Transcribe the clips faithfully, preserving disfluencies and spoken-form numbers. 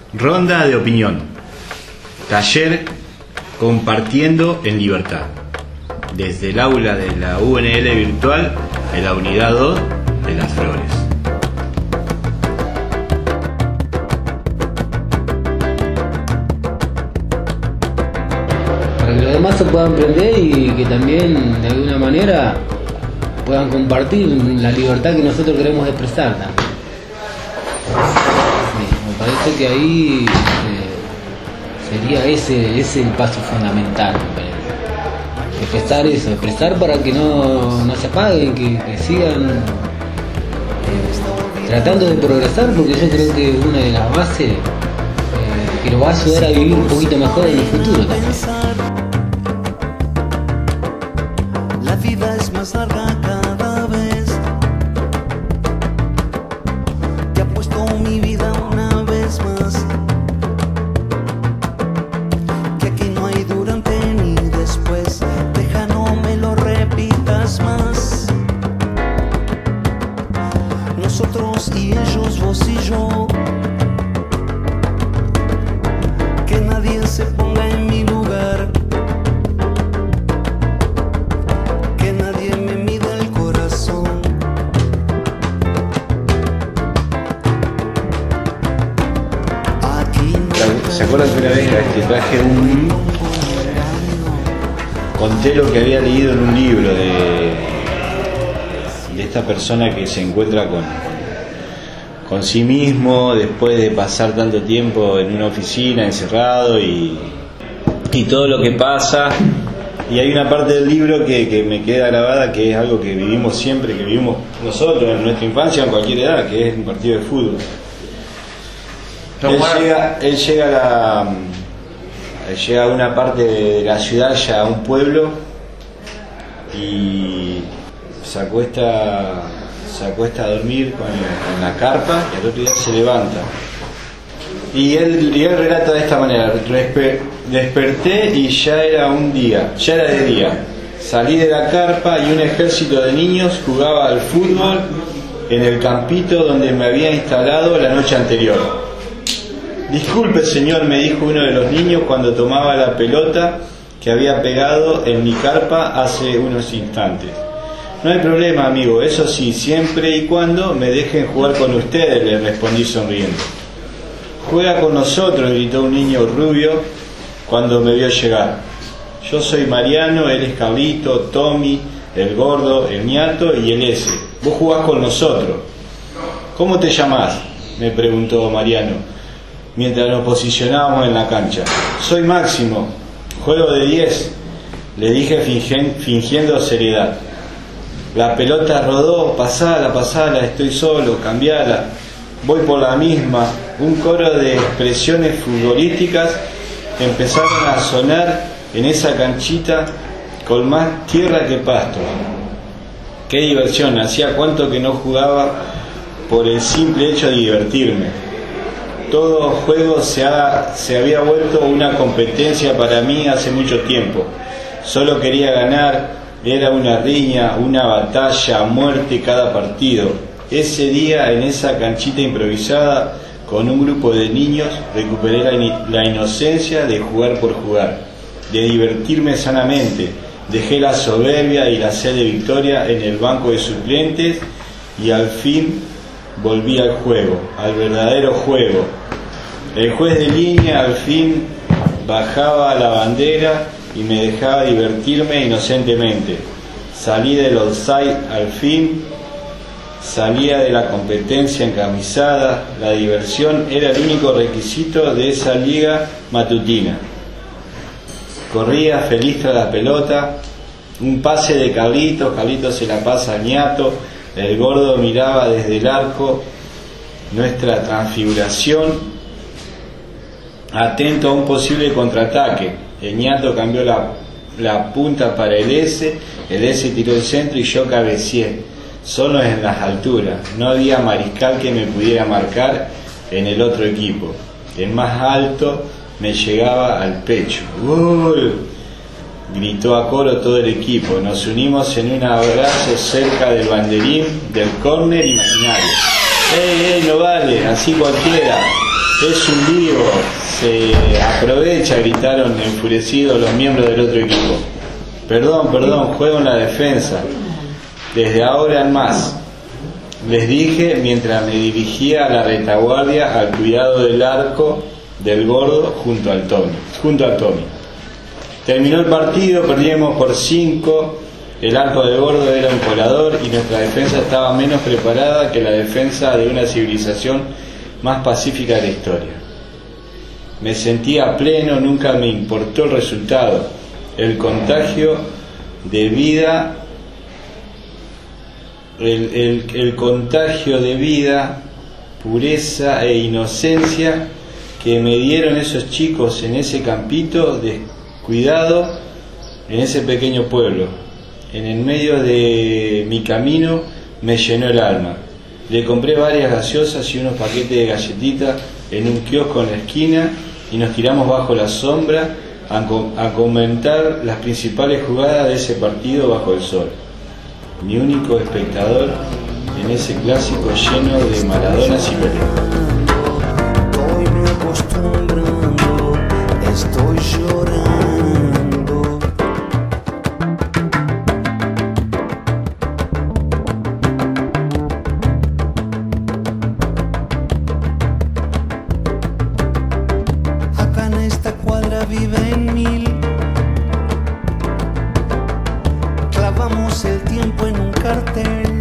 Ronda de opinión. Taller compartiendo en libertad. Desde el aula de la U N L virtual en la unidad dos de Las Flores. Para que los demás se puedan aprender y que también de alguna manera puedan compartir la libertad que nosotros queremos expresar también. Sí, me parece que ahí eh, sería ese, ese el paso fundamental, me parece. Expresar eso, expresar para que no, no se apaguen, que, que sigan eh, tratando de progresar, porque yo creo que una de las bases eh, que nos va a ayudar a vivir un poquito mejor en el futuro también. La vida es más larga cada vez. Te apuesto mi vida una vez más, que aquí no hay durante ni después. Deja, no me lo repitas más. Nosotros y ellos, vos y yo. Que nadie se ponga en mi lugar. ¿Se acuerdan que una vez que traje un... conté lo que había leído en un libro de, de esta persona que se encuentra con, con sí mismo después de pasar tanto tiempo en una oficina, encerrado y, y todo lo que pasa? Y hay una parte del libro que, que me queda grabada, que es algo que vivimos siempre, que vivimos nosotros en nuestra infancia, en cualquier edad, que es un partido de fútbol. Él llega, él llega a la, él llega a una parte de la ciudad, ya a un pueblo, y se acuesta, se acuesta a dormir con, con la carpa, y al otro día se levanta. Y él, y él relata de esta manera: desperté y ya era un día, ya era de día. Salí de la carpa y un ejército de niños jugaba al fútbol en el campito donde me había instalado la noche anterior. Disculpe, señor, me dijo uno de los niños cuando tomaba la pelota que había pegado en mi carpa hace unos instantes. No hay problema, amigo, eso sí, siempre y cuando me dejen jugar con ustedes, le respondí sonriendo. Juega con nosotros, gritó un niño rubio cuando me vio llegar. Yo soy Mariano, él es Carlito, Tommy, el gordo, el ñato y el ese. Vos jugás con nosotros. ¿Cómo te llamás?, me preguntó Mariano mientras nos posicionábamos en la cancha. Soy Máximo, juego de diez, le dije fingen, fingiendo seriedad. La pelota rodó, pasala, pasala, estoy solo, cambiala, voy por la misma. Un coro de expresiones futbolísticas empezaron a sonar en esa canchita con más tierra que pasto. Qué diversión, hacía cuánto que no jugaba por el simple hecho de divertirme. Todo juego se, ha, se había vuelto una competencia para mí hace mucho tiempo. Solo quería ganar, era una riña, una batalla a muerte cada partido. Ese día, en esa canchita improvisada, con un grupo de niños, recuperé la, in- la inocencia de jugar por jugar, de divertirme sanamente. Dejé la soberbia y la sed de victoria en el banco de suplentes y al fin volví al juego, al verdadero juego. El juez de línea al fin bajaba la bandera y me dejaba divertirme inocentemente. Salí del offside al fin, salía de la competencia encamisada. La diversión era el único requisito de esa liga matutina. Corría feliz tras la pelota, un pase de Carlitos, Carlitos se la pasa al ñato. El gordo miraba desde el arco nuestra transfiguración, atento a un posible contraataque. El ñato cambió la, la punta para el S, el S tiró el centro y yo cabeceé, solo en las alturas. No había mariscal que me pudiera marcar en el otro equipo. El más alto me llegaba al pecho. ¡Gol!, gritó a coro todo el equipo. Nos unimos en un abrazo cerca del banderín del córner imaginario. ¡Ey, ey, no vale! Así cualquiera. es un lío, se aprovecha, gritaron enfurecidos los miembros del otro equipo. Perdón, perdón, juego en la defensa. Desde ahora en más. Les dije mientras me dirigía a la retaguardia al cuidado del arco del gordo junto al Tommy. Junto al Tommy. Terminó el partido, perdimos por cinco. El arco del gordo era un colador y nuestra defensa estaba menos preparada que la defensa de una civilización más pacífica de la historia. Me sentía pleno, nunca me importó el resultado. El contagio de vida, el, el, el contagio de vida, pureza e inocencia que me dieron esos chicos en ese campito descuidado en ese pequeño pueblo. En el medio de mi camino me llenó el alma. Le compré varias gaseosas y unos paquetes de galletitas en un kiosco en la esquina y nos tiramos bajo la sombra a, com- a comentar las principales jugadas de ese partido bajo el sol. Mi único espectador en ese clásico lleno de Maradonas y Pelé. Estoy me acostumbrando, estoy llorando. Acá en esta cuadra viven mil. Clavamos el tiempo en un cartel.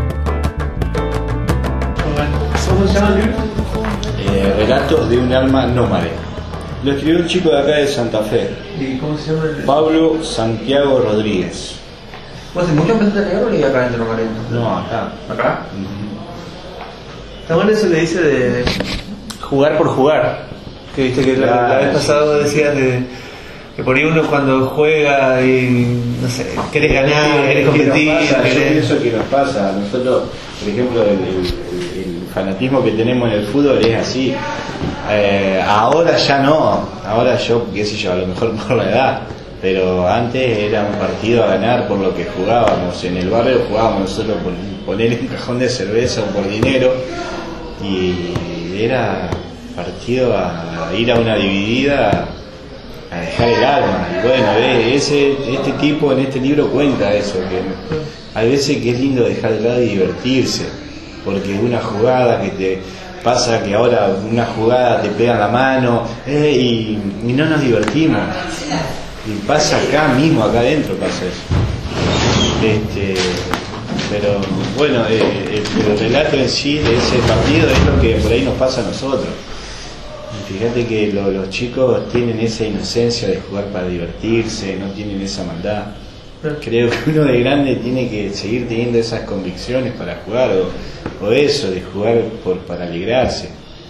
¿Cómo se llama el libro? Eh, relatos de un alma nómade. Lo escribió un chico de acá de Santa Fe, ¿Y cómo se llama el...? Pablo Santiago Rodríguez. ¿Vos hace mucho empezaste a leer o leí acá dentro, Marento? No, acá. ¿Acá? Está bueno eso que dice de jugar por jugar. Que viste que la, la Claro, vez pasada sí. decías de que por ahí uno cuando juega y no sé, querés ganar, querés competir, Nos pasa, yo querés... pienso que nos pasa. Nosotros, por ejemplo, el, el- el fanatismo que tenemos en el fútbol es así. Eh, ahora ya no. Ahora yo, qué sé yo, a lo mejor por la edad. Pero antes era un partido a ganar por lo que jugábamos. En el barrio jugábamos nosotros por poner un cajón de cerveza o por dinero. Y era partido a, a ir a una dividida, a dejar el alma. Y bueno, eh, ese, este tipo en este libro cuenta eso, que hay veces que es lindo dejar de lado y divertirse, porque una jugada que te pasa, que ahora una jugada te pega en la mano, eh, y, y no nos divertimos. Y pasa acá mismo, acá adentro pasa eso. Este, pero bueno, eh, el, el relato en sí de ese partido es lo que por ahí nos pasa a nosotros. Y fíjate que lo- los chicos tienen esa inocencia de jugar para divertirse, no tienen esa maldad. Creo que uno de grande tiene que seguir teniendo esas convicciones para jugar, o, o eso, de jugar por, para alegrarse.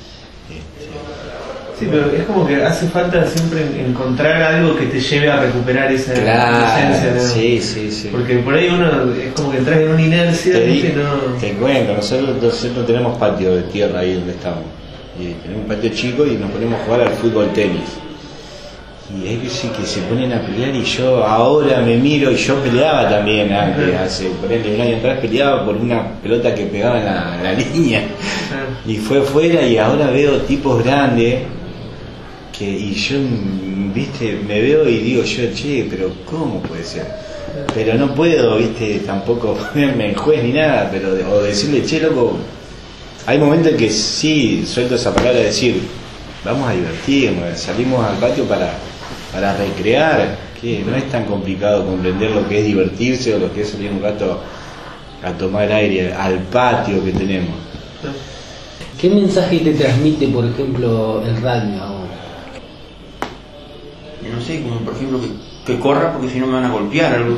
Este, Sí, pero es como que hace falta siempre encontrar algo que te lleve a recuperar esa inocencia, ¿no? sí, sí, sí. Porque por ahí uno es como que entras en una inercia, Te, di- ¿viste? No... te cuento, nosotros, nosotros tenemos patio de tierra ahí donde estamos. Y tenemos un patio chico y nos ponemos a jugar al fútbol tenis. Y hay que sí que se ponen a pelear y yo ahora me miro, y yo peleaba también antes, hace ponele un año atrás peleaba por una pelota que pegaba en la, en la línea y fue fuera, y ahora veo tipos grandes que, y yo, viste, me veo y digo yo, che, pero ¿cómo puede ser? Pero no puedo, viste, tampoco ponerme en juez ni nada, pero de- o decirle, che, loco, hay momentos en que sí suelto esa palabra de decir, vamos a divertirnos, salimos al patio para, para recrear, que no es tan complicado comprender lo que es divertirse o lo que es salir un rato a tomar aire al patio que tenemos. ¿Qué mensaje te transmite, por ejemplo, el radio a vos? No sé, como por ejemplo que, que corra porque si no me van a golpear algo.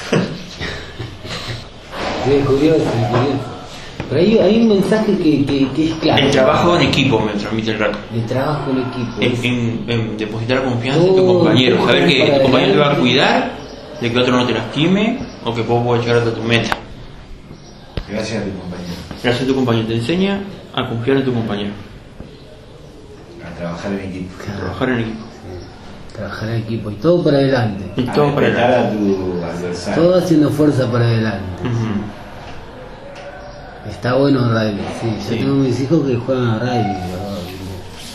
Sí, es curioso, es curioso. Pero hay, hay un mensaje que, que, que es claro. El trabajo en equipo me transmite el rato. El trabajo en equipo. En, en, en depositar confianza en tu Oh, compañero. Saber que para tu compañero te va a adelante. cuidar, de que otro no te lastime o que vos puedas llegar hasta tu meta. Gracias a tu compañero. Gracias a tu compañero. Te enseña a confiar en tu compañero. A trabajar en equipo. A trabajar en equipo. Trabajar en equipo y todo para adelante. Y A todo para respetar adelante. a tu adversario. Todo haciendo fuerza para adelante. Ujú. Está bueno el rugby, sí. Yo Sí. tengo mis hijos que juegan a rugby, ¿verdad?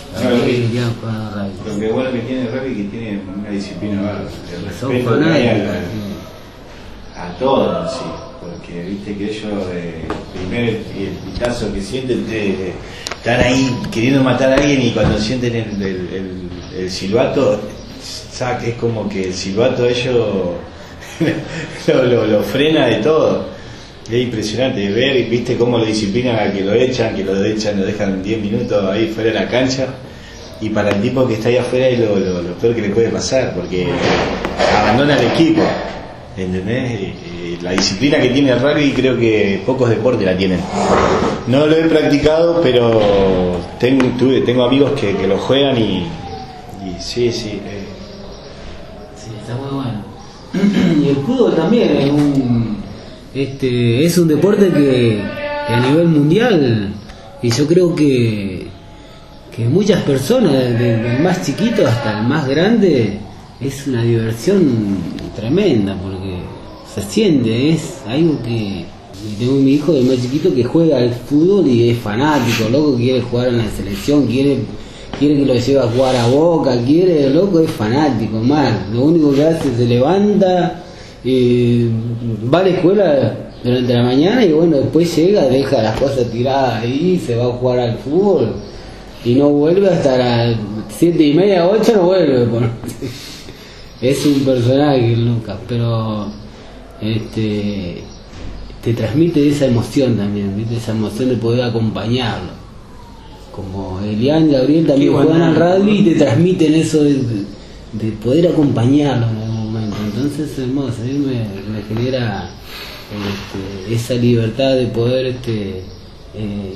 rugby. que han jugado rugby. Lo que bueno que tiene el rugby es que tiene una disciplina bárbara. El Son respeto que hay fanáticos. a, a todo en sí. Porque viste que ellos, eh, primero el, el pitazo que sienten, te, están ahí queriendo matar a alguien y cuando sienten el, el, el, el silbato, sac, es como que el silbato ellos lo, lo, lo frena de todo. Es impresionante ver, viste cómo lo disciplinan a que lo echan, que lo echan, lo dejan diez minutos ahí fuera de la cancha. Y para el tipo que está ahí afuera es lo, lo, lo peor que le puede pasar, porque abandona el equipo, ¿entendés? Y, y la disciplina que tiene el rugby creo que pocos deportes la tienen. No lo he practicado, pero tengo, tuve, tengo amigos que, que lo juegan y, y sí, sí. Eh. Sí, está muy bueno. Y el fútbol también es un, este, es un deporte que, que a nivel mundial, y yo creo que, que muchas personas, desde el más chiquito hasta el más grande, es una diversión tremenda porque se siente, es algo que... Tengo mi hijo de más chiquito que juega al fútbol y es fanático, loco, quiere jugar en la selección, quiere quiere que lo lleve a jugar a Boca, quiere, loco, es fanático, más, lo único que hace es se levanta, eh, va a la escuela durante la mañana y bueno, después llega, deja las cosas tiradas ahí, se va a jugar al fútbol y no vuelve hasta las siete y media, ocho no vuelve. Es un personaje, Lucas, pero este te transmite esa emoción también, ¿viste? Esa emoción de poder acompañarlo. Como Elian y Gabriel también juegan al rugby y te transmiten eso de, de poder acompañarlo en algún momento. Entonces es hermoso, a mí me, me genera este, esa libertad de poder este, eh,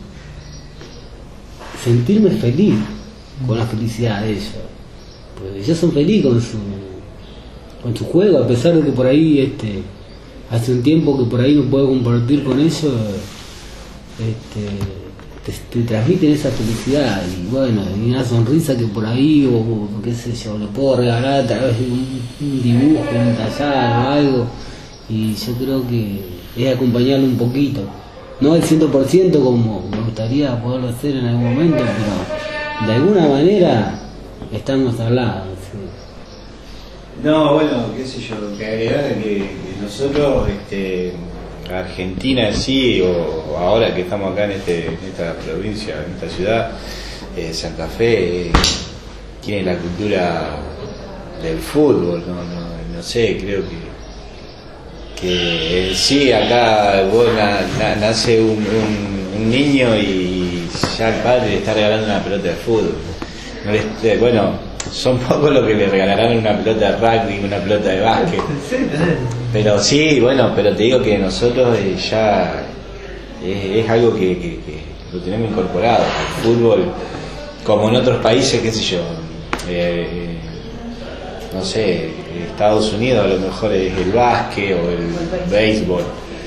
sentirme feliz con la felicidad de ellos. Porque ellos son felices con su, con su juego, a pesar de que por ahí este, hace un tiempo que por ahí no puedo compartir con ellos, este, te, te transmiten esa felicidad y bueno, y una sonrisa que por ahí, o, o qué sé yo, le puedo regalar a través de un, un dibujo, un tallado o algo, y yo creo que es acompañarlo un poquito, no al ciento por ciento como me gustaría poderlo hacer en algún momento, pero de alguna manera estamos hablando. ¿Sí? No, bueno, qué sé yo, que agregar que, que nosotros, este, Argentina en sí, o ahora que estamos acá en, este, en esta provincia, en esta ciudad, eh, Santa Fe, eh, tiene la cultura del fútbol, no, no, no sé, creo que, que en sí acá vos na, na, nace un, un, un niño y ya el padre le está regalando una pelota de fútbol. No le, bueno, son pocos los que le regalarán una pelota de rugby, una pelota de básquet. Pero sí, bueno, pero te digo que nosotros eh, ya es, es algo que, que, que lo tenemos incorporado. El fútbol, como en otros países, qué sé yo, eh, no sé, Estados Unidos a lo mejor es el básquet o el béisbol.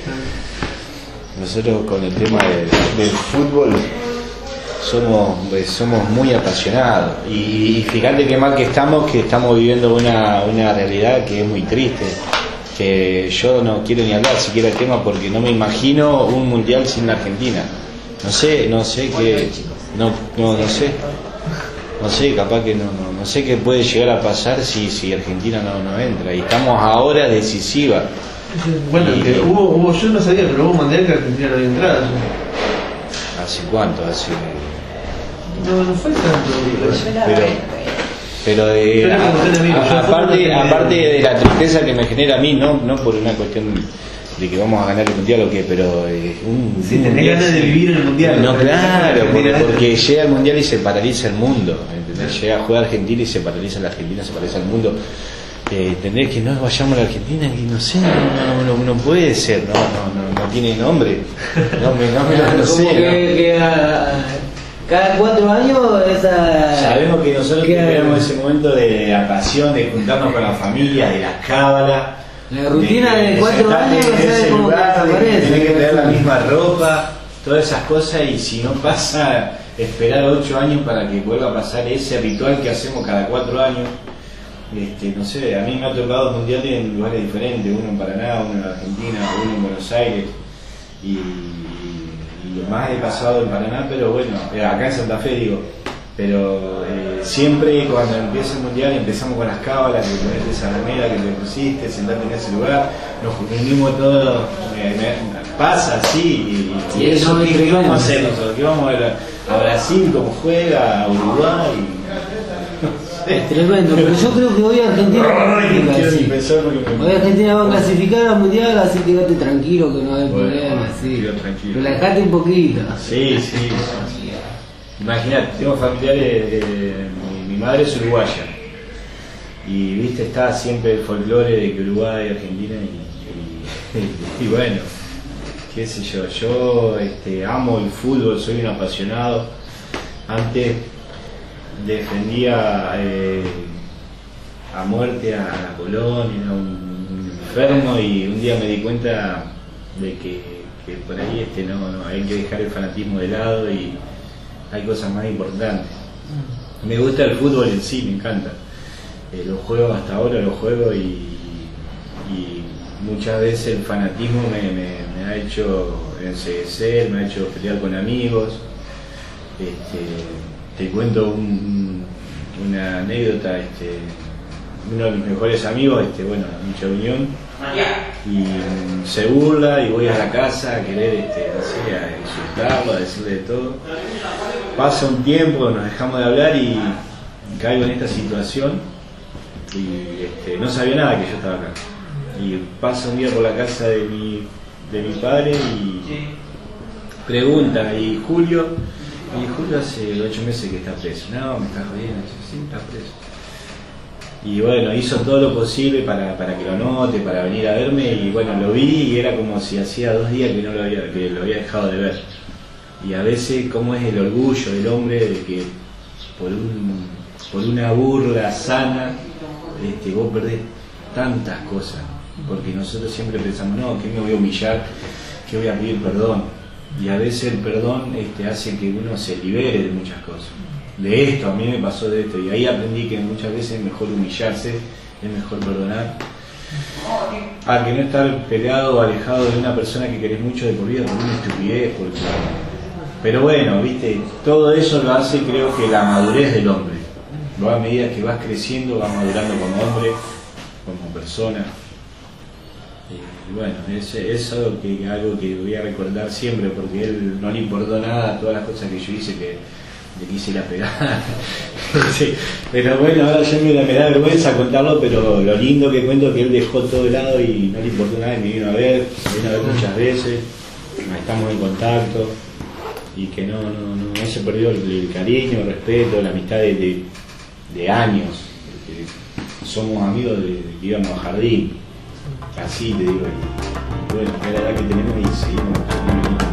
Nosotros con el tema del, del fútbol somos somos muy apasionados y, y fíjate qué mal que estamos, que estamos viviendo una, una realidad que es muy triste, que yo no quiero ni hablar siquiera el tema porque no me imagino un mundial sin la Argentina. No sé, no sé qué, no, no, no sé, no sé, capaz que no, no, no sé qué puede llegar a pasar si, si Argentina no, no entra, y estamos ahora decisiva. Bueno, y, que hubo, hubo, yo no sabía, pero hubo un mundial que Argentina no había entrado. ¿Hace cuánto? Hace... No, no fue tanto. Pero, pero eh, Pero a, a, aparte, aparte de la tristeza que me genera a mí, no, no por una cuestión de que vamos a ganar el mundial o qué, pero eh, un, sí, un tenés mundial, ganas de vivir el mundial. No, ¿no? claro, porque, porque llega el mundial y se paraliza el mundo, ¿entendés? Llega a jugar Argentina y se paraliza la Argentina, se paraliza el mundo. Eh, ¿Entendés? Que no vayamos a la Argentina, que no sé, no, no, no, no puede ser, no, no, no, no tiene nombre, no me, no me lo no sé. Como que, que a, cada cuatro años esa... Sabemos que nosotros que, tenemos ese momento de la pasión, de juntarnos con la familia, de las cábalas. La rutina de, de cuatro años no sé cómo lugar, que desaparece. Tener que traer la misma ropa, todas esas cosas, y si no pasa, esperar ocho años para que vuelva a pasar ese ritual que hacemos cada cuatro años. Este, no sé, a mí me ha tocado mundiales en lugares diferentes, uno en Paraná, uno en Argentina, uno en Buenos Aires, y, y lo más he pasado en Paraná, pero bueno, acá en Santa Fe digo, pero eh, siempre cuando empieza el mundial empezamos con las cábalas, que ponete esa remera que te pusiste, sentate en ese lugar, nos reunimos todos, me, me, pasa así, y, Sí, y eso no, ¿qué, es ¿qué vamos a tremendo. hacer nosotros? ¿Qué vamos a ver a, a Brasil como juega, a Uruguay? Es tremendo, pero yo creo que hoy Argentina va a clasificar, Quiero ni sí. pensar porque me- Hoy Argentina va a clasificar al mundial, así que quédate tranquilo que no hay Bueno, problema, sí. quedo tranquilo. Relajate un poquito. Sí, sí. Imagínate, tengo familiares, eh, mi, mi madre es uruguaya y viste, está siempre el folclore de que Uruguay, Argentina y, y- y bueno, qué sé yo, yo este, amo el fútbol, soy un apasionado. Antes defendía eh, a muerte a la Colón, era un, un enfermo y un día me di cuenta de que, que por ahí este, no, no, hay que dejar el fanatismo de lado y hay cosas más importantes. Me gusta el fútbol en sí, me encanta. Eh, lo juego hasta ahora, lo juego y, y muchas veces el fanatismo me, me, me ha hecho enceguecer, me ha hecho pelear con amigos. Este, te cuento un, una anécdota, este, uno de mis mejores amigos, este, bueno, mucha unión, y mm, se burla y voy a la casa a querer, este, no sé, a insultarlo, a decirle de todo. Pasa un tiempo, nos dejamos de hablar y caigo en esta situación y este, no sabía nada que yo estaba acá. Y paso un día por la casa de mi, de mi padre y pregunta, ¿y Julio? Y Julio hace ocho meses que está preso. No, me está jodiendo. Sí, está preso. Y bueno, hizo todo lo posible para, para que lo note, para venir a verme y bueno, lo vi y era como si hacía dos días que no lo había, que lo había dejado de ver. Y a veces cómo es el orgullo del hombre de que por, un, por una burla sana este, vos perdés tantas cosas. Porque nosotros siempre pensamos, no, que me voy a humillar, que voy a pedir perdón. Y a veces el perdón este, hace que uno se libere de muchas cosas. De esto, a mí me pasó de esto. Y ahí aprendí que muchas veces es mejor humillarse, es mejor perdonar. A que no estar pegado o alejado de una persona que querés mucho de por vida por una estupidez. Porque... Pero bueno, viste, todo eso lo hace creo que la madurez del hombre. Va a medida que vas creciendo, vas madurando como hombre, como persona. Y bueno, es, es algo, que, algo que voy a recordar siempre porque él no le importó nada, todas las cosas que yo hice que le quise la pegar. Sí, pero bueno, ahora ya me, me da vergüenza contarlo, pero lo lindo que cuento es que él dejó todo de lado y no le importó nada y me vino a ver, me vino a ver muchas veces, estamos en contacto y que no, no, no, no se perdió el, el cariño, el respeto, la amistad de, de, de años, porque somos amigos de, de que íbamos a jardín. Así te digo, y bueno, es la edad que tenemos y seguimos.